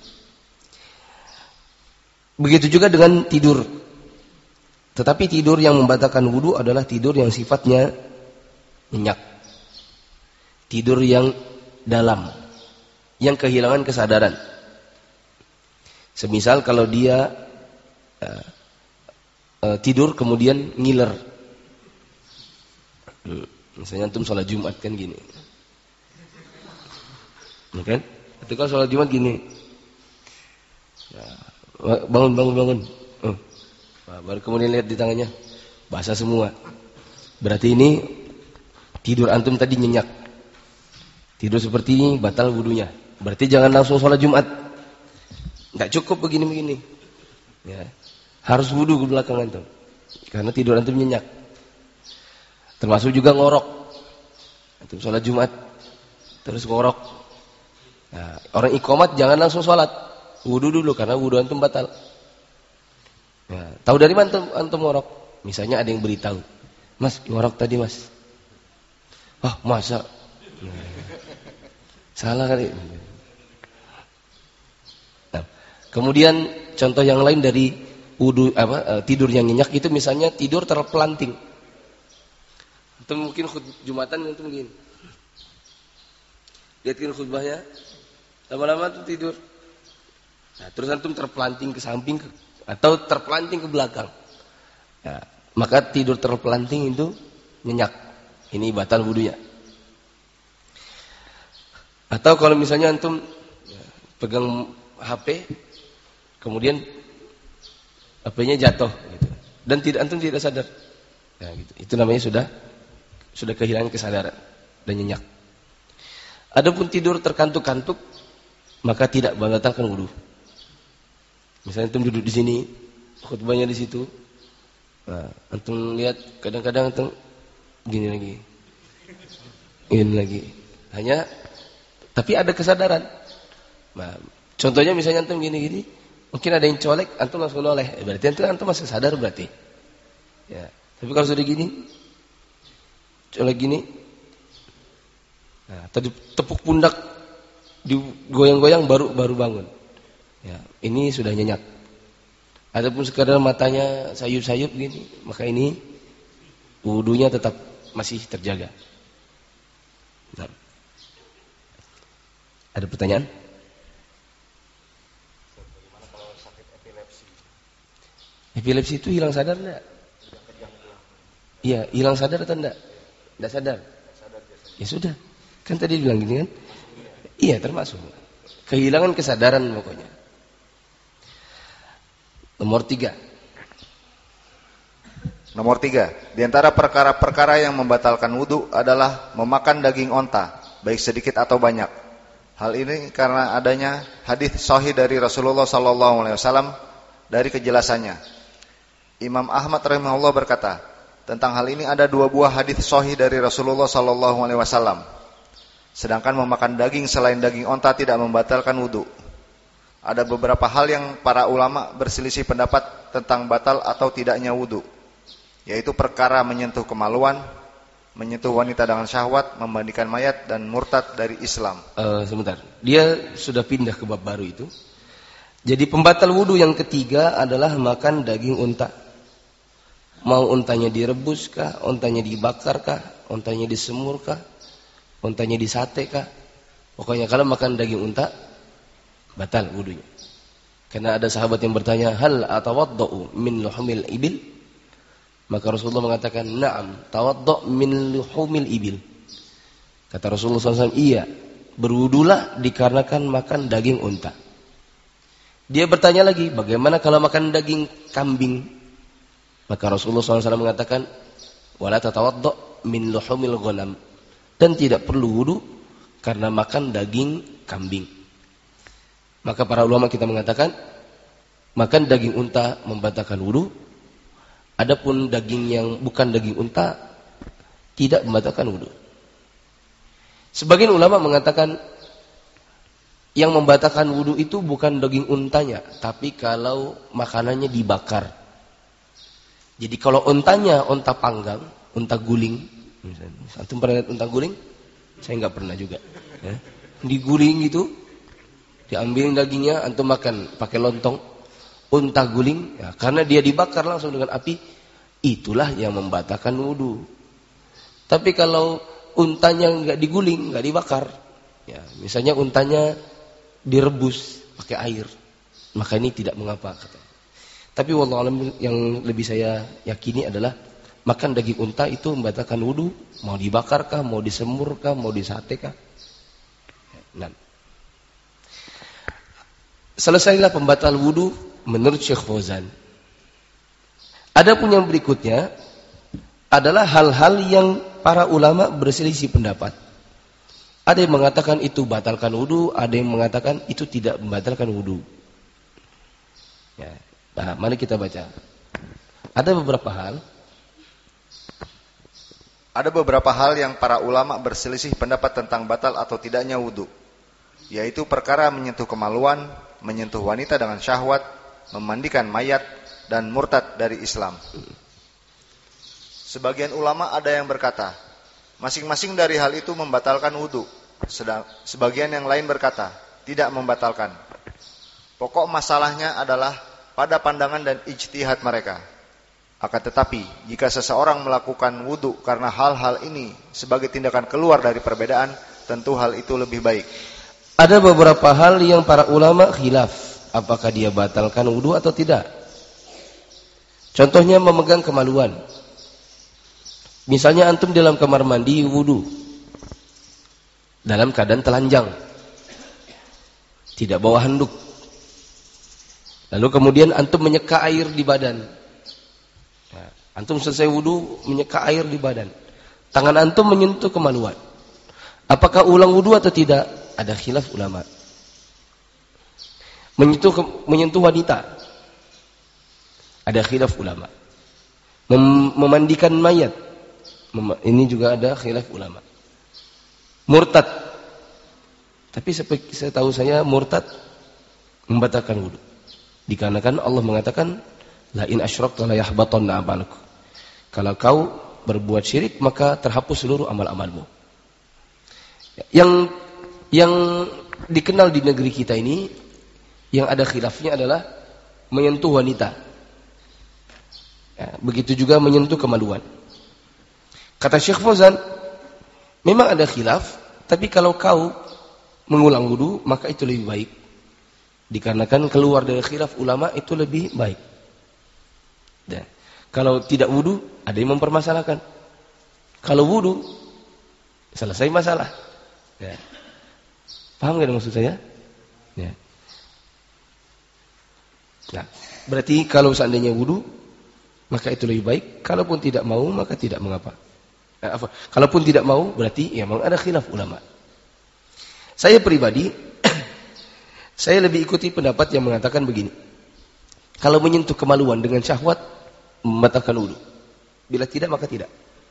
Begitu juga dengan tidur. Tetapi tidur yang membatalkan wudu adalah tidur yang sifatnya nyenyak, tidur yang dalam, yang kehilangan kesadaran. Semisal kalau dia uh, uh, tidur kemudian ngiler. Hmm. Misalnya antum sholat Jumat kan gini, kan? Ketika sholat Jumat gini, nah, bangun bangun bangun, oh. Nah, baru kemudian lihat di tangannya basah semua. Berarti ini tidur antum tadi nyenyak, tidur seperti ini batal wudunya. Berarti jangan langsung sholat Jumat, nggak cukup begini begini, ya. Harus wudu ke belakang antum, karena tidur antum nyenyak. Termasuk juga ngorok. Antum sholat Jumat terus ngorok. Nah, orang iqomat jangan langsung sholat, wudu dulu karena wudu antum batal. Nah, tahu dari mana antum, antum ngorok? Misalnya ada yang beritahu, Mas ngorok tadi mas. Ah masa? Nah, salah kali. Nah, kemudian contoh yang lain dari wudu apa tidur yang nyenyak itu misalnya tidur terpelanting. Atau mungkin khutbah Jumatan itu begini. Lihatin khutbahnya, lama-lama tuh tidur. Nah, terus antum terpelanting ke samping ke, atau terpelanting ke belakang. Nah, maka tidur terpelanting itu nyenyak. Ini batal wudunya. Atau kalau misalnya antum pegang H P, kemudian H P-nya jatuh gitu. Dan tidak antum tidak sadar. Nah, gitu. Itu namanya sudah sudah kehilangan kesadaran dan nyenyak. Adapun tidur terkantuk-kantuk, maka tidak membatalkan wudu. Misalnya antum duduk di sini, khutbahnya di situ. Nah, antum lihat kadang-kadang antum gini lagi. Gini lagi. Hanya tapi ada kesadaran. Nah, contohnya misalnya antum gini-gini, mungkin ada yang colek, antum langsung noleh. Berarti antum antum masih sadar berarti. Ya. Tapi kalau sudah gini, colek gini, nah, tadi tepuk pundak, digoyang-goyang baru baru bangun. Ya, ini sudah nyenyak. Adapun sekadar matanya sayup-sayup gini, maka ini wudunya tetap masih terjaga. Nah. Ada pertanyaan? Bagaimana kalau sakit epilepsi? Epilepsi itu hilang sadar enggak? Iya, hilang sadar atau enggak? Enggak sadar. Ya sudah. Kan tadi bilang gini kan? Iya, termasuk. Kehilangan kesadaran pokoknya. Nomor tiga. Nomor tiga. Di antara perkara-perkara yang membatalkan wudu adalah memakan daging onta, baik sedikit atau banyak. Hal ini karena adanya hadis sahih dari Rasulullah sallallahu alaihi wasallam dari kejelasannya. Imam Ahmad rahimahullah berkata, tentang hal ini ada dua buah hadis sahih dari Rasulullah sallallahu alaihi wasallam. Sedangkan memakan daging selain daging onta tidak membatalkan wudu. Ada beberapa hal yang para ulama berselisih pendapat tentang batal atau tidaknya wudu, yaitu perkara menyentuh kemaluan, menyentuh wanita dengan syahwat, memandikan mayat, dan murtad dari Islam. Uh, sebentar, dia sudah pindah ke bab baru itu. Jadi pembatal wudu yang ketiga adalah makan daging unta. Mau untanya direbus kah, untanya dibakar kah, untanya disemur kah, untanya disate kah. Pokoknya kalau makan daging unta, batal wudunya. Karena ada sahabat yang bertanya, hal atawaddau min luhumil ibil? Maka Rasulullah mengatakan, na'am, tawaddu' min luhumil ibil. Kata Rasulullah shallallahu alaihi wasallam, iya, berwudulah dikarenakan makan daging unta. Dia bertanya lagi, bagaimana kalau makan daging kambing? Maka Rasulullah shallallahu alaihi wasallam mengatakan, wala tatawaddu' min luhumil ghanam. Dan tidak perlu wudu karena makan daging kambing. Maka para ulama kita mengatakan, makan daging unta membatalkan wudu. Adapun daging yang bukan daging unta tidak membatalkan wudu. Sebagian ulama mengatakan yang membatalkan wudu itu bukan daging untanya, tapi kalau makanannya dibakar. Jadi kalau untanya unta panggang, unta guling, antum pernah lihat unta guling? Saya nggak pernah juga. Ya. Diguling gitu, diambil dagingnya, antum makan pakai lontong. Unta guling, ya, karena dia dibakar langsung dengan api, itulah yang membatalkan wudu. Tapi kalau untanya nggak diguling, nggak dibakar, ya, misalnya untanya direbus pakai air, maka ini tidak mengapa. Kata. Tapi wallahu alam, yang lebih saya yakini adalah makan daging unta itu membatalkan wudu, mau dibakarkah, mau disemurkah, mau disatekah. Nah, selesailah pembatal wudu menurut Syekh Fauzan. Adapun yang berikutnya adalah hal-hal yang para ulama berselisih pendapat. Ada yang mengatakan itu batalkan wudu, ada yang mengatakan itu tidak membatalkan wudu. Ya, nah, mari kita baca. Ada beberapa hal. Ada beberapa hal yang para ulama berselisih pendapat tentang batal atau tidaknya wudu, yaitu perkara menyentuh kemaluan, menyentuh wanita dengan syahwat, memandikan mayat, dan murtad dari Islam. Sebagian ulama ada yang berkata, masing-masing dari hal itu membatalkan wudu. Sedang sebagian yang lain berkata, tidak membatalkan. Pokok masalahnya adalah pada pandangan dan ijtihad mereka. Akan tetapi, jika seseorang melakukan wudu karena hal-hal ini sebagai tindakan keluar dari perbedaan, tentu hal itu lebih baik. Ada beberapa hal yang para ulama khilaf, apakah dia batalkan wudu atau tidak. Contohnya memegang kemaluan. Misalnya antum dalam kamar mandi wudu, dalam keadaan telanjang, tidak bawa handuk. Lalu kemudian antum menyeka air di badan. Nah, antum selesai wudu menyeka air di badan. Tangan antum menyentuh kemaluan. Apakah ulang wudu atau tidak? Ada khilaf ulama. Menyentuh menyentuh wanita. Ada khilaf ulama. Mem memandikan mayat. Mem ini juga ada khilaf ulama. Murtad. Tapi setahu saya murtad membatalkan wudu. Dikarenakan Allah mengatakan la in asyrakta la yahbatanna amaluk. Kalau kau berbuat syirik maka terhapus seluruh amal-amalmu. Yang yang dikenal di negeri kita ini yang ada khilafnya adalah menyentuh wanita. Ya, begitu juga menyentuh kemaluan. Kata Syekh Fauzan, memang ada khilaf, tapi kalau kau mengulang wudu, maka itu lebih baik. Dikarenakan keluar dari khilaf ulama itu lebih baik. Dan kalau tidak wudu, ada yang mempermasalahkan. Kalau wudu, selesai masalah. Ya. Paham gak maksud saya? Ya. Nah, berarti kalau seandainya wudu, maka itu lebih baik. Kalaupun tidak mau, maka tidak mengapa. Nah, apa? Kalaupun tidak mau, berarti ya memang ada khilaf ulama. Saya pribadi, saya lebih ikuti pendapat yang mengatakan begini. Kalau menyentuh kemaluan dengan syahwat, membatalkan wudu. Bila tidak, maka tidak.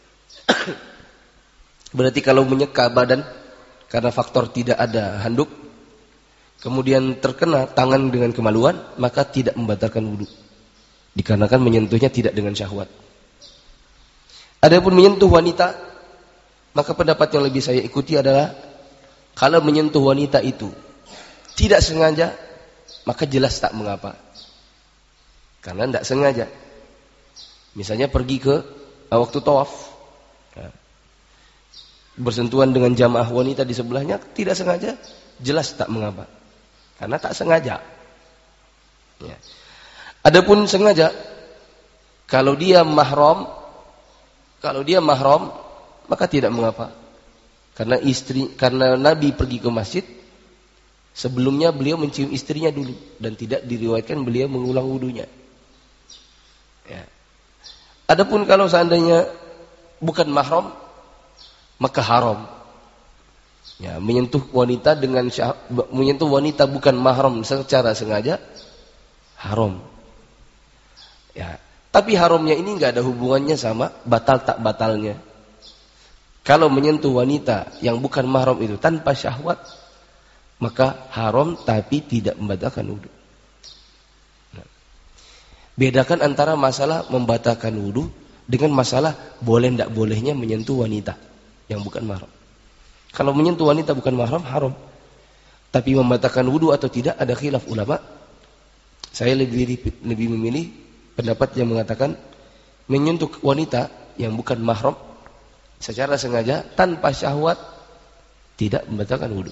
Berarti kalau menyeka badan karena faktor tidak ada handuk, kemudian terkena tangan dengan kemaluan, maka tidak membatalkan wudu. Dikarenakan menyentuhnya tidak dengan syahwat. Adapun menyentuh wanita, maka pendapat yang lebih saya ikuti adalah kalau menyentuh wanita itu tidak sengaja, maka jelas tak mengapa. Karena tidak sengaja. Misalnya pergi ke waktu tawaf, ya, bersentuhan dengan jamaah wanita di sebelahnya, tidak sengaja, jelas tak mengapa. Karena tak sengaja. Ya. Adapun sengaja, kalau dia mahram, kalau dia mahram, maka tidak mengapa. Karena istri, karena Nabi pergi ke masjid, sebelumnya beliau mencium istrinya dulu dan tidak diriwayatkan beliau mengulang wudunya. Ya. Adapun kalau seandainya bukan mahram, maka haram. Ya, menyentuh wanita dengan syah, menyentuh wanita bukan mahram secara sengaja haram. Ya, tapi haramnya ini enggak ada hubungannya sama batal tak batalnya. Kalau menyentuh wanita yang bukan mahram itu tanpa syahwat, maka haram tapi tidak membatalkan wudu. Nah, bedakan antara masalah membatalkan wudu dengan masalah boleh tidak bolehnya menyentuh wanita yang bukan mahram. Kalau menyentuh wanita bukan mahram, haram. Tapi membatalkan wudu atau tidak ada khilaf ulama. Saya lebih lebih memilih pendapat yang mengatakan menyentuh wanita yang bukan mahram secara sengaja tanpa syahwat tidak membatalkan wudu.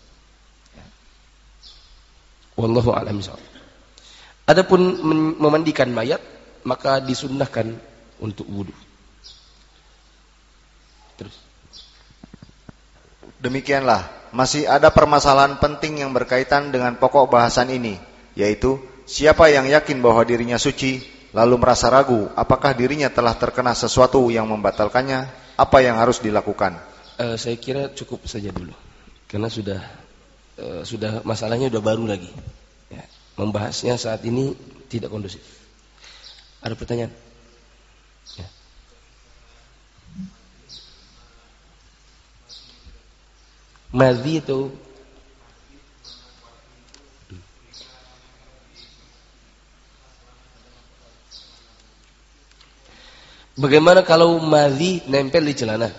Wallahu a'lam bishawab. Adapun memandikan mayat, maka disunnahkan untuk wudu. Terus. Demikianlah, masih ada permasalahan penting yang berkaitan dengan pokok bahasan ini, yaitu siapa yang yakin bahwa dirinya suci, lalu merasa ragu apakah dirinya telah terkena sesuatu yang membatalkannya, apa yang harus dilakukan? Uh, saya kira cukup saja dulu, karena sudah uh, sudah masalahnya sudah baru lagi. Ya, membahasnya saat ini tidak kondusif. Ada pertanyaan? Ya. Madhi itu bagaimana kalau madhi nempel di celana?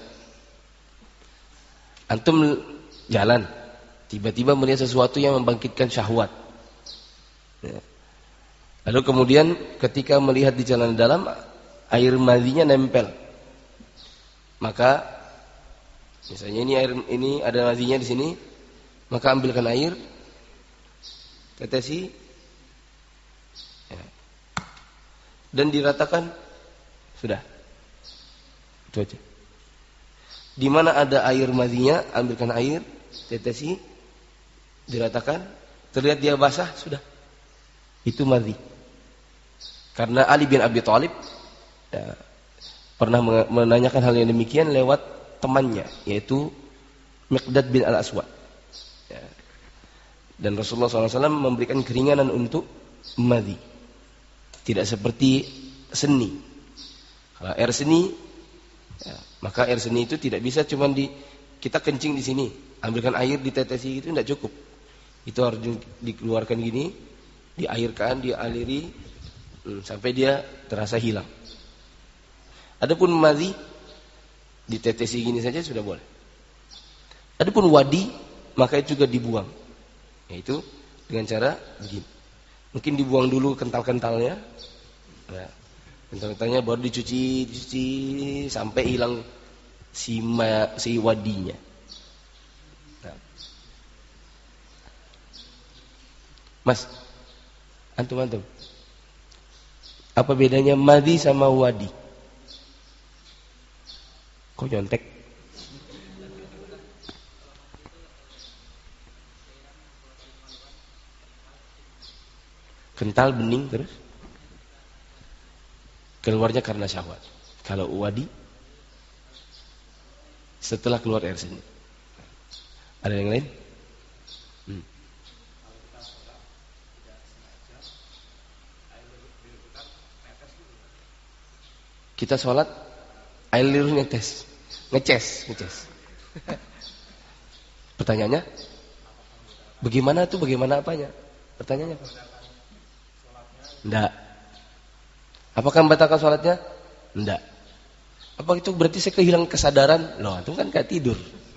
Antum jalan, tiba-tiba melihat sesuatu yang membangkitkan syahwat. Ya. Lalu kemudian ketika melihat di celana dalam, air madhinya nempel. Maka misalnya ini air, ini ada madhinya di sini, maka ambilkan air, tetesi, ya, dan diratakan, sudah. Itu aja. Di mana ada air madhinya, ambilkan air, tetesi, diratakan, terlihat dia basah, sudah. Itu madhi. Karena Ali bin Abi Thalib ya, pernah menanyakan hal yang demikian lewat temannya, yaitu Miqdad bin Al-Aswad. Ya. Dan Rasulullah shallallahu alaihi wasallam memberikan keringanan untuk madhi. Tidak seperti seni. Kalau air seni, ya, maka air seni itu tidak bisa cuma di kita kencing di sini, ambilkan air ditetesi itu tidak cukup. Itu harus dikeluarkan gini, diairkan, dialiri hmm, sampai dia terasa hilang. Adapun madhi ditetesi gini saja sudah boleh. Adapun wadi, maka itu juga dibuang. Yaitu dengan cara begini. Mungkin dibuang dulu kental-kentalnya. Nah, Kentang-kentangnya baru dicuci, dicuci sampai hilang si ma, si wadinya. Nah. Mas, antum antum. Apa bedanya madi sama wadi? Kok nyontek? Kental, bening, terus keluarnya karena syahwat. Kalau wadi setelah keluar air seni. Ada yang lain? Hmm. Kita sholat, air liur ngetes, ngeces, ngeces. Pertanyaannya, bagaimana tuh? Bagaimana apanya? Pertanyaannya apa? Enggak. Apakah membatalkan sholatnya? Enggak. Apa itu berarti saya kehilangan kesadaran? Loh, itu kan gak tidur.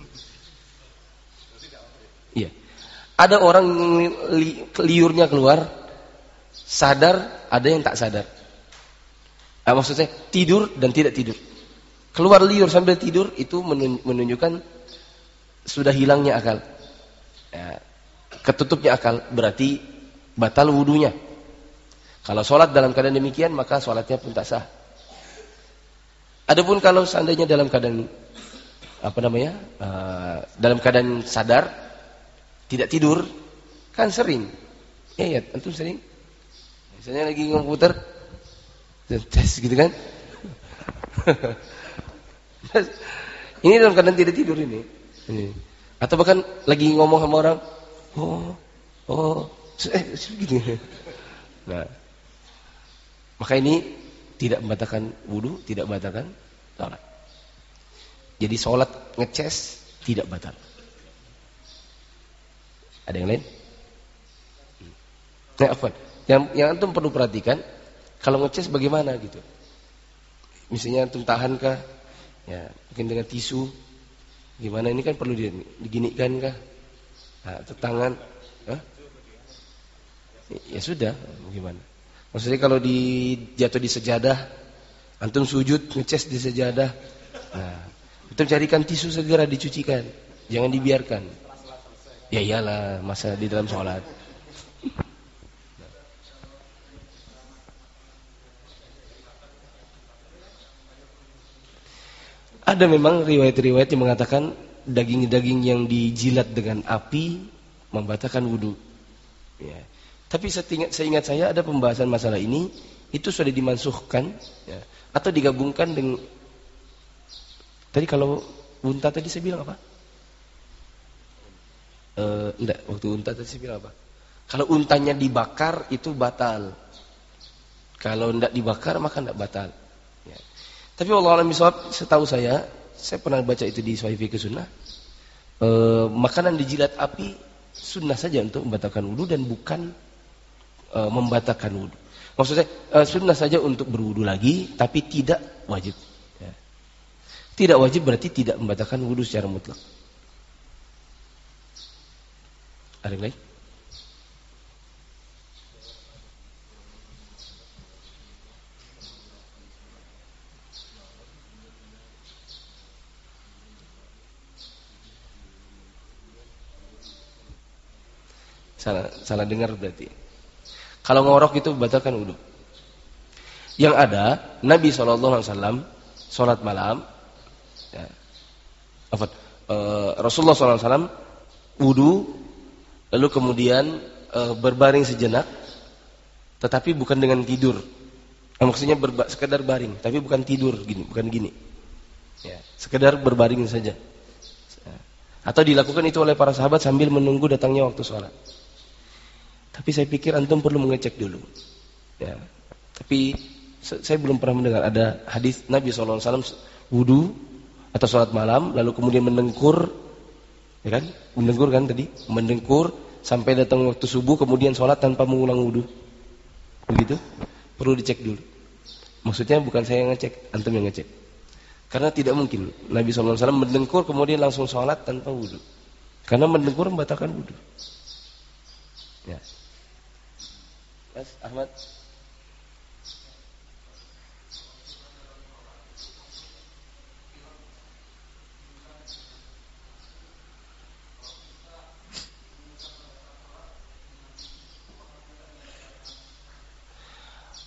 Iya. Ada orang li, liurnya keluar, sadar, ada yang tak sadar. Nah, maksud saya tidur dan tidak tidur. Keluar liur sambil tidur itu menunjukkan sudah hilangnya akal. Ya, ketutupnya akal, berarti batal wudunya. Kalau sholat dalam keadaan demikian, maka sholatnya pun tak sah. Adapun kalau seandainya dalam keadaan apa namanya, uh, dalam keadaan sadar, tidak tidur, kan sering. Ya, ya, tentu sering. Misalnya lagi komputer, tes gitu kan. Ini dalam keadaan tidak tidur ini. ini. Atau bahkan lagi ngomong sama orang, oh, oh, eh, gitu. Nah, maka ini tidak membatalkan wudu, tidak membatalkan sholat. Jadi sholat ngeces tidak batal. Ada yang lain? Nah, apa? Yang yang antum perlu perhatikan, kalau ngeces bagaimana gitu. Misalnya antum tahan kah? Ya, mungkin dengan tisu. Gimana ini kan perlu diginikan kah? Nah, atau tangan? Hah? Ya sudah, gimana? Maksudnya kalau di jatuh di sejadah, antum sujud ngeces di sejadah. Nah, antum carikan tisu segera dicucikan. Jangan dibiarkan. Ya iyalah, masa di dalam sholat. Ada memang riwayat-riwayat yang mengatakan daging-daging yang dijilat dengan api membatalkan wudu. Ya. Tapi seingat, seingat saya ada pembahasan masalah ini, itu sudah dimansuhkan, ya, atau digabungkan dengan. Tadi kalau unta tadi saya bilang apa? Eh, enggak, waktu unta tadi saya bilang apa? Kalau untanya dibakar itu batal. Kalau enggak dibakar maka enggak batal. Ya. Tapi wallahu a'lam bishawab, setahu saya, saya pernah baca itu di Sahih Fiqh Sunnah. E, makanan dijilat api sunnah saja untuk membatalkan wudu dan bukan e, membatalkan wudu. Maksudnya e, sunnah saja untuk berwudu lagi, tapi tidak wajib. Ya. Tidak wajib berarti tidak membatalkan wudu secara mutlak. Ada yang lain? Salah, salah dengar berarti. Kalau ngorok itu batalkan wudu. Yang ada Nabi shallallahu alaihi wasallam sholat malam, ya, apa, e, Rasulullah shallallahu alaihi wasallam wudu, lalu kemudian e, berbaring sejenak, tetapi bukan dengan tidur. Nah, maksudnya berba, sekedar baring, tapi bukan tidur gini, bukan gini. Ya, sekedar berbaring saja. Ya. Atau dilakukan itu oleh para sahabat sambil menunggu datangnya waktu sholat. Tapi saya pikir antum perlu mengecek dulu. Ya. Tapi saya belum pernah mendengar ada hadis Nabi shallallahu alaihi wasallam wudu atau sholat malam, lalu kemudian mendengkur, ya kan? Mendengkur kan tadi, mendengkur sampai datang waktu subuh, kemudian sholat tanpa mengulang wudu. Begitu? Perlu dicek dulu. Maksudnya bukan saya yang ngecek, antum yang ngecek. Karena tidak mungkin Nabi shallallahu alaihi wasallam mendengkur kemudian langsung sholat tanpa wudu. Karena mendengkur membatalkan wudu. Ya. Mas Ahmad.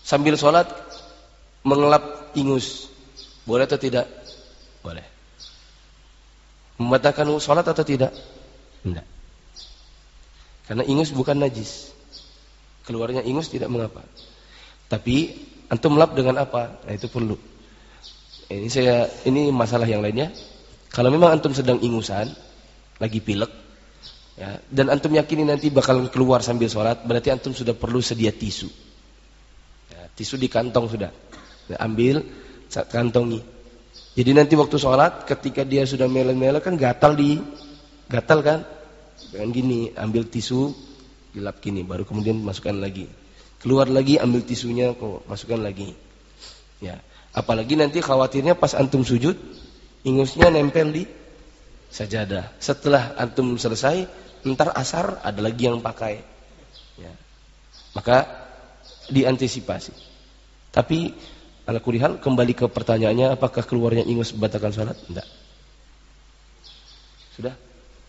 Sambil sholat mengelap ingus, boleh atau tidak? Boleh. Membatalkan sholat atau tidak? Tidak. Karena ingus bukan najis. Keluarnya ingus tidak mengapa. Tapi antum lap dengan apa? Nah, itu perlu. Ini saya ini masalah yang lainnya. Kalau memang antum sedang ingusan, lagi pilek, ya, dan antum yakini nanti bakal keluar sambil sholat, berarti antum sudah perlu sedia tisu. Ya, tisu di kantong sudah. Ya, ambil, kantongi. Jadi nanti waktu sholat, ketika dia sudah melek-melek kan gatal di, gatal kan? Dengan gini, ambil tisu, dilap gini, baru kemudian masukkan lagi. Keluar lagi, ambil tisunya, kok masukkan lagi. Ya, apalagi nanti khawatirnya pas antum sujud, ingusnya nempel di sajadah. Setelah antum selesai, ntar asar ada lagi yang pakai. Ya. Maka diantisipasi. Tapi ala kulli hal, kembali ke pertanyaannya, apakah keluarnya ingus membatalkan salat? Tidak. Sudah?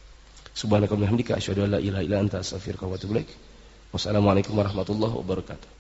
Subhanakallahumma wa bihamdika asyhadu an la ilaha illa anta astaghfiruka wa atubu ilaik. Wassalamualaikum warahmatullahi wabarakatuh.